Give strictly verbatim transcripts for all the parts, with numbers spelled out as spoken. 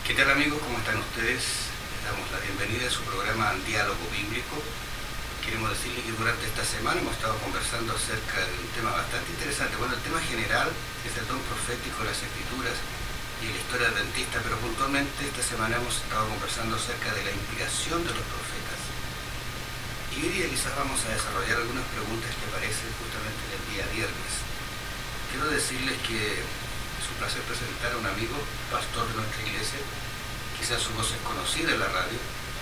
¿Qué tal, amigos? ¿Cómo están ustedes? Les damos la bienvenida a su programa Diálogo Bíblico. Queremos decirles que durante esta semana hemos estado conversando acerca de un tema bastante interesante. Bueno, el tema general es el don profético de las Escrituras y la historia adventista, pero puntualmente esta semana hemos estado conversando acerca de la inspiración de los profetas. Y hoy día quizás vamos a desarrollar algunas preguntas que aparecen justamente en el día viernes. Quiero decirles que es un placer presentar a un amigo, pastor de nuestra iglesia. Quizás su voz es conocida en la radio,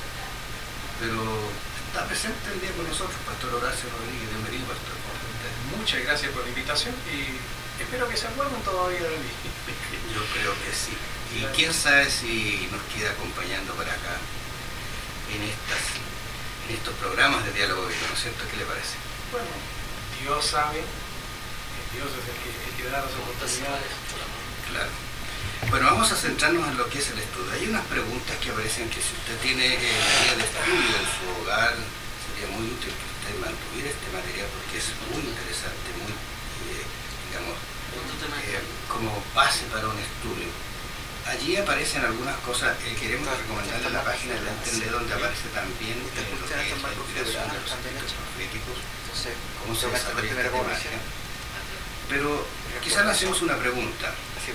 pero está presente el día con nosotros, Pastor Horacio Rodríguez. Bienvenido, Pastor. Muchas gracias por la invitación y espero que se acuerden todavía de mí. Yo creo que sí. Y quién sabe si nos queda acompañando para acá en, estas, en estos programas de diálogo bíblico, ¿no es cierto? ¿Qué le parece? Bueno, Dios sabe, Dios es el que, el que da las oportunidades. Claro. Bueno, vamos a centrarnos en lo que es el estudio. Hay unas preguntas que aparecen que si usted tiene eh, la guía de estudio en su hogar, sería muy útil que usted mantuviera este material porque es muy interesante, muy, eh, digamos, eh, como base para un estudio. Allí aparecen algunas cosas, eh, queremos recomendarle la página de la Internet donde aparece también eh, lo que es la inspiración de los aspectos proféticos, cómo se desarrolla esta temática. Pero quizás le hacemos una pregunta.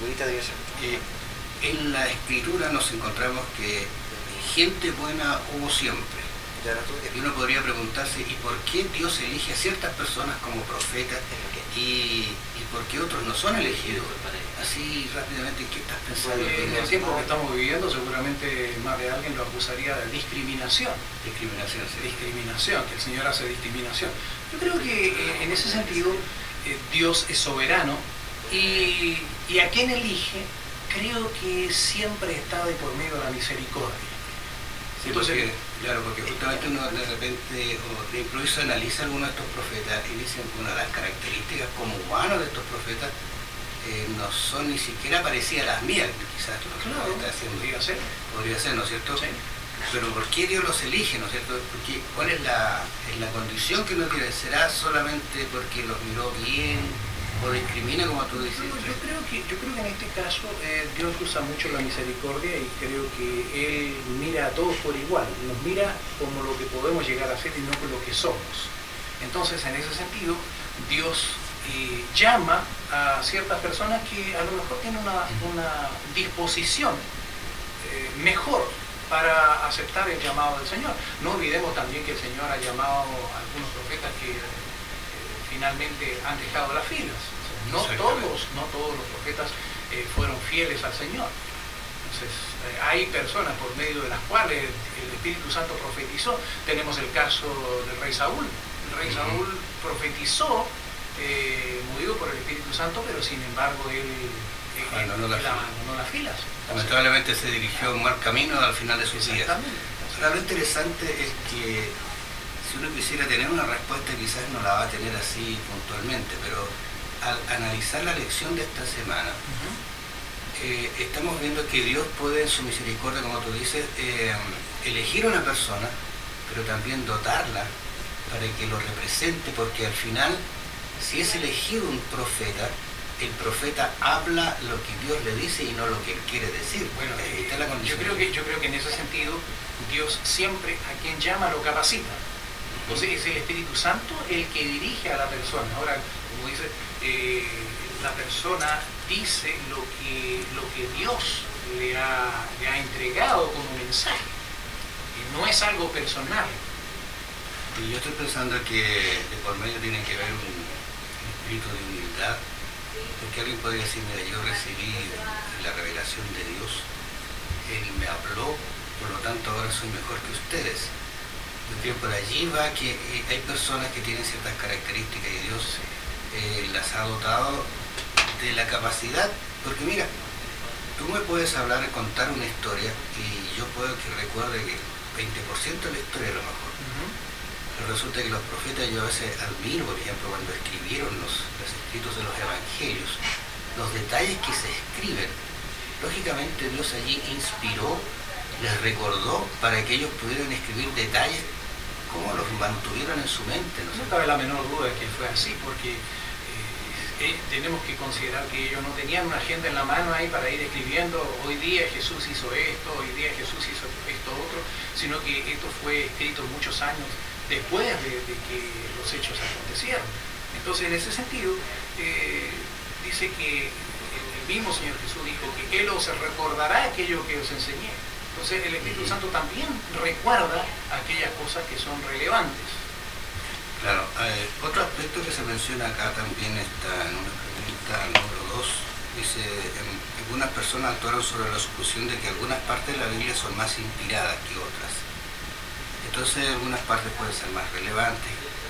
Eh, en la Escritura nos encontramos que gente buena hubo siempre. Y uno podría preguntarse, ¿y por qué Dios elige a ciertas personas como profetas y, y por qué otros no son elegidos? Así rápidamente, ¿qué estás pensando? En el tiempo que estamos viviendo, seguramente más de alguien lo acusaría de discriminación. Discriminación, sí. Discriminación, que el Señor hace discriminación. Yo creo que eh, en ese sentido eh, Dios es soberano y, y a quien elige, creo que siempre está de por medio de la misericordia. Sí, porque, claro, porque justamente uno de repente o de improviso analiza algunos de estos profetas y dicen que una de las características como humanos de estos profetas eh, no son ni siquiera parecidas a las mías, quizás lo que claro, está haciendo. Podría ser. Podría ser, ¿no es cierto? Sí. Pero ¿por qué Dios los elige, no es cierto? Porque, ¿cuál es la, es la condición que uno tiene? ¿Será solamente porque los miró bien o discrimina, como tú dices? No, yo, creo que, yo creo que en este caso eh, Dios usa mucho la misericordia y creo que Él mira a todos por igual, nos mira como lo que podemos llegar a ser y no como lo que somos. Entonces, en ese sentido, Dios eh, llama a ciertas personas que a lo mejor tienen una, una disposición eh, mejor para aceptar el llamado del Señor. No olvidemos también que el Señor ha llamado a algunos profetas que finalmente han dejado las filas. O sea, no todos, no todos los profetas eh, fueron fieles al Señor. Entonces, eh, hay personas por medio de las cuales el Espíritu Santo profetizó. Tenemos el caso del rey Saúl. El rey uh-huh. Saúl profetizó, eh, movido por el Espíritu Santo, pero sin embargo él, eh, abandonó, él, la él abandonó las filas. Lamentablemente se dirigió a un mal camino al final de sus días. Ahora, lo interesante es que si uno quisiera tener una respuesta, quizás no la va a tener así puntualmente, pero al analizar la lección de esta semana, uh-huh. eh, estamos viendo que Dios puede en su misericordia, como tú dices, eh, elegir a una persona, pero también dotarla para que lo represente, porque al final, si es elegido un profeta, el profeta habla lo que Dios le dice y no lo que él quiere decir. Bueno, eh, está la condición. Yo creo que, yo creo que en ese sentido, Dios siempre a quien llama lo capacita. Entonces es el Espíritu Santo el que dirige a la persona. Ahora, como dice, eh, la persona dice lo que, lo que Dios le ha, le ha entregado como mensaje. Y no es algo personal. Y yo estoy pensando que de por medio tiene que haber un, un espíritu de humildad, porque alguien podría decir, mira, yo recibí la revelación de Dios, Él me habló, por lo tanto ahora soy mejor que ustedes. Porque por allí va que eh, hay personas que tienen ciertas características y Dios eh, las ha dotado de la capacidad, porque mira, tú me puedes hablar, contar una historia y yo puedo que recuerde que veinte por ciento de la historia a lo mejor. Uh-huh. Pero resulta que los profetas, yo a veces admiro, por ejemplo, cuando escribieron los, los escritos de los evangelios, los detalles que se escriben. Lógicamente Dios allí inspiró, les recordó para que ellos pudieran escribir detalles como los mantuvieron en su mente. No, no cabe la menor duda de que fue así, porque eh, eh, tenemos que considerar que ellos no tenían una agenda en la mano ahí para ir escribiendo, hoy día Jesús hizo esto, hoy día Jesús hizo esto otro, sino que esto fue escrito muchos años después de, de que los hechos acontecieron. Entonces, en ese sentido, eh, dice que el mismo Señor Jesús dijo que Él os recordará aquello que os enseñé. Entonces, el Espíritu Santo también recuerda aquellas cosas que son relevantes. Claro, eh, otro aspecto que se menciona acá también está en una pregunta número dos, dice, algunas personas actuaron sobre la suposición de que algunas partes de la Biblia son más inspiradas que otras. Entonces algunas partes pueden ser más relevantes.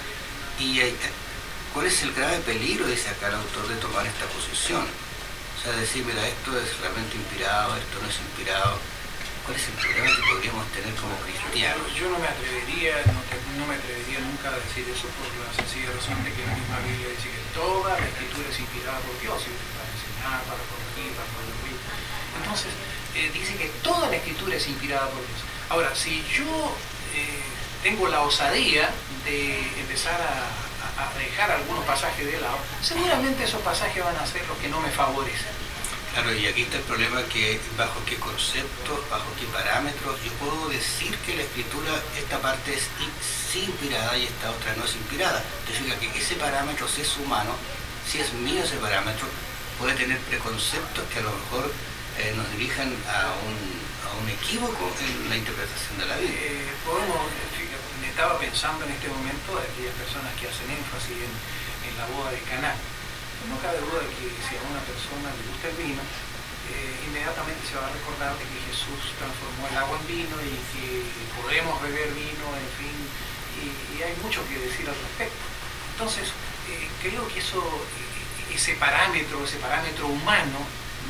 ¿Y eh, cuál es el grave peligro, dice acá el autor, de tomar esta posición? O sea, decir, mira, esto es realmente inspirado, esto no es inspirado. ¿Cuál es el problema que podríamos tener como cristianos? Yo, yo no me atrevería, no, te, no me atrevería nunca a decir eso por la sencilla razón de que la misma Biblia dice que toda la Escritura es inspirada por Dios, para enseñar, para corregir, para corregir. Entonces, eh, dice que toda la Escritura es inspirada por Dios. Ahora, si yo eh, tengo la osadía de empezar a, a, a dejar algunos pasajes de lado, seguramente esos pasajes van a ser los que no me favorecen. Claro, y aquí está el problema, que bajo qué conceptos, bajo qué parámetros yo puedo decir que la escritura, esta parte es sí inspirada y esta otra no es inspirada. Significa que ese parámetro, si es humano, si es mío ese parámetro, puede tener preconceptos que a lo mejor eh, nos dirijan a un, a un equívoco en la interpretación de la Biblia. Eh, podemos, me estaba pensando en este momento de aquellas personas que hacen énfasis en, en la boda de Caná. No cabe duda de que si a una persona le gusta el vino, eh, inmediatamente se va a recordar de que Jesús transformó el agua en vino y que podemos beber vino, en fin, y, y hay mucho que decir al respecto. Entonces, eh, creo que eso, eh, ese parámetro, ese parámetro humano,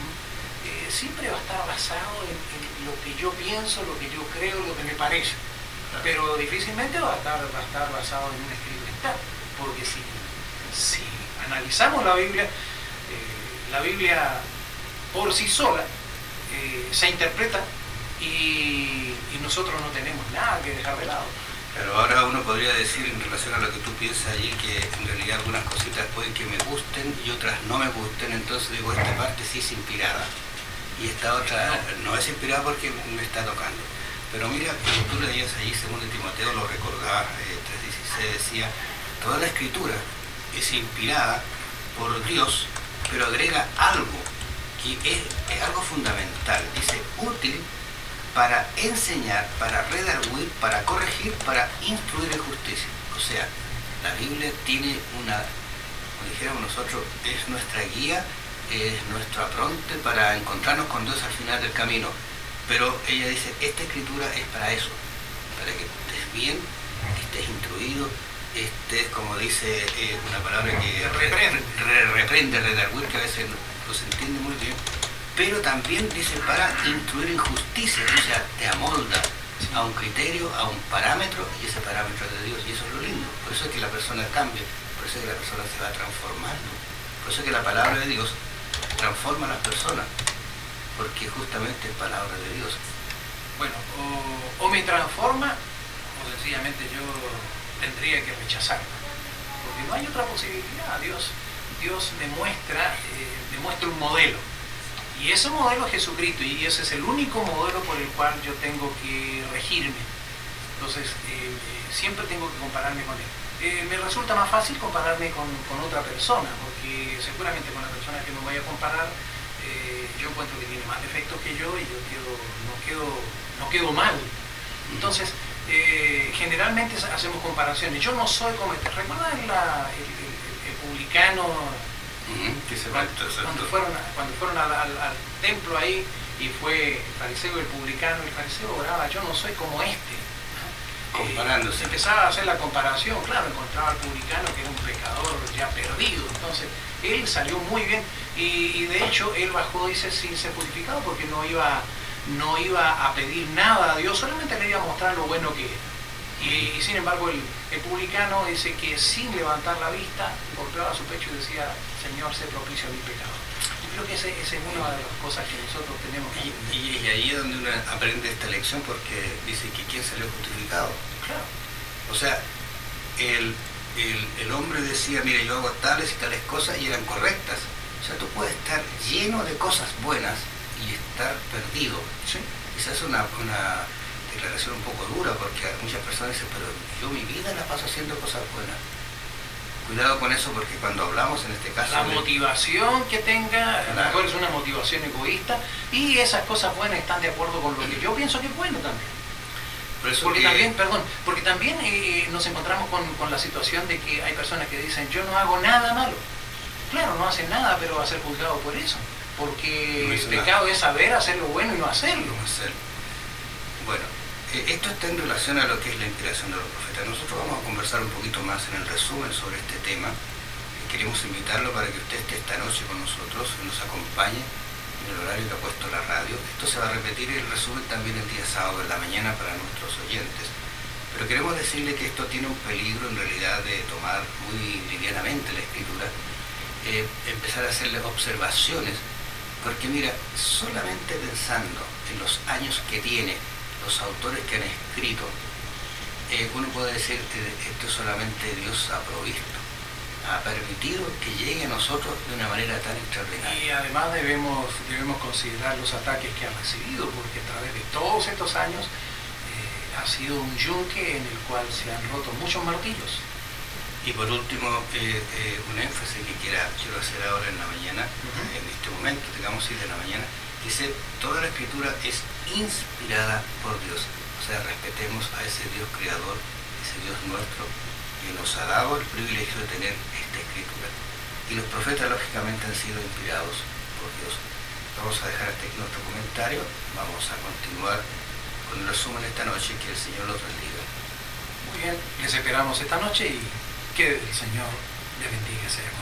eh, siempre va a estar basado en, en lo que yo pienso, lo que yo creo, lo que me parece. Pero difícilmente va a estar, va a estar basado en un escrito, porque si, si analizamos la Biblia, eh, la Biblia por sí sola eh, se interpreta y, y nosotros no tenemos nada que dejar de lado. Pero ahora uno podría decir, en relación a lo que tú piensas allí, que en realidad algunas cositas pueden que me gusten y otras no me gusten, entonces digo, esta parte sí es inspirada y esta otra no es inspirada porque me está tocando. Pero mira, cuando tú leías allí, según Timoteo lo recordaba, eh, tres dieciséis decía, toda la escritura es inspirada por Dios, pero agrega algo que es, es algo fundamental. Dice, útil para enseñar, para redarguir, para corregir, para instruir en justicia. O sea, la Biblia tiene una, como dijéramos nosotros, es nuestra guía, es nuestro apronte para encontrarnos con Dios al final del camino. Pero ella dice, esta escritura es para eso, para que estés bien, que estés instruido, estés, como dice eh, una palabra que reprende, re, reprende, redarguir, que a veces no, no se entiende muy bien, pero también dice para instruir en justicia, o sea, te amolda a un criterio, a un parámetro, y ese parámetro es de Dios, y eso es lo lindo. Por eso es que la persona cambia, por eso es que la persona se va transformando, por eso es que la palabra de Dios transforma a las personas, porque justamente es palabra de Dios. Bueno, o, o me transforma, o sencillamente yo tendría que rechazarla, porque no hay otra posibilidad. Dios, Dios me muestra, eh, me muestra un modelo, y ese modelo es Jesucristo, y ese es el único modelo por el cual yo tengo que regirme. Entonces, eh, eh, siempre tengo que compararme con él. Eh, me resulta más fácil compararme con, con otra persona, porque seguramente con la persona que me vaya a comparar, eh, yo encuentro que tiene más defectos que yo y yo quedo, no, quedo, no quedo mal. Entonces, eh, generalmente hacemos comparaciones. Yo no soy como... ¿Recuerdan la, el, el, el publicano? Uh-huh. Que se cuando, cuando fueron, cuando fueron al, al, al templo ahí y fue el fariseo y el publicano, el fariseo oraba, yo no soy como este. Comparándose. Eh, empezaba a hacer la comparación, claro, encontraba al publicano que era un pecador ya perdido, entonces él salió muy bien y, y de hecho él bajó, dice, sin ser purificado, porque no iba, no iba a pedir nada a Dios, solamente le iba a mostrar lo bueno que era. Y, y sin embargo el, el publicano dice que sin levantar la vista golpeaba su pecho y decía, Señor, sé propicio a mi pecado. Yo creo que esa ese es una de las cosas que nosotros tenemos que... Y, y, y ahí es donde uno aprende esta lección, porque dice que ¿quién salió justificado? Claro. O sea, el el, el hombre decía, mire, yo hago tales y tales cosas y eran correctas. O sea, tú puedes estar lleno de cosas buenas y estar perdido. Sí. Esa es una, una declaración un poco dura, porque muchas personas dicen, pero yo mi vida la paso haciendo cosas buenas. Cuidado con eso, porque cuando hablamos en este caso... La de... motivación que tenga, a lo Claro. mejor es una motivación egoísta, y esas cosas buenas están de acuerdo con lo que yo pienso que es bueno también. Por eso Porque que... también, perdón, porque también eh, nos encontramos con, con la situación de que hay personas que dicen, yo no hago nada malo. Claro, no hacen nada, pero va a ser juzgado por eso. Porque No el hizo pecado nada. es saber hacer lo bueno y no hacerlo. No hacer. Bueno, eh, esto está en relación a lo que es la inspiración de los profetas. Nosotros vamos a conversar un poquito más en el resumen sobre este tema. Queremos invitarlo para que usted esté esta noche con nosotros y nos acompañe en el horario que ha puesto la radio. Esto se va a repetir el resumen también el día sábado en la mañana para nuestros oyentes. Pero queremos decirle que esto tiene un peligro en realidad de tomar muy livianamente la escritura, eh, empezar a hacerle observaciones, porque mira, solamente pensando en los años que tiene los autores que han escrito, eh, uno puede decir que esto solamente Dios ha provisto, ha permitido que llegue a nosotros de una manera tan extraordinaria. Y además debemos, debemos considerar los ataques que ha recibido, porque a través de todos estos años eh, ha sido un yunque en el cual se han roto muchos martillos. Y por último, eh, eh, un énfasis que quiera, quiero hacer ahora en la mañana, uh-huh. en este momento, tengamos siete de la mañana, dice, toda la escritura es inspirada por Dios. O sea, respetemos a ese Dios creador, ese Dios nuestro, que nos ha dado el privilegio de tener esta escritura. Y los profetas, lógicamente, han sido inspirados por Dios. Vamos a dejar hasta aquí nuestro comentario, vamos a continuar con el resumen esta noche, que el Señor los bendiga. Muy bien, les esperamos esta noche y que el Señor les bendiga. Sea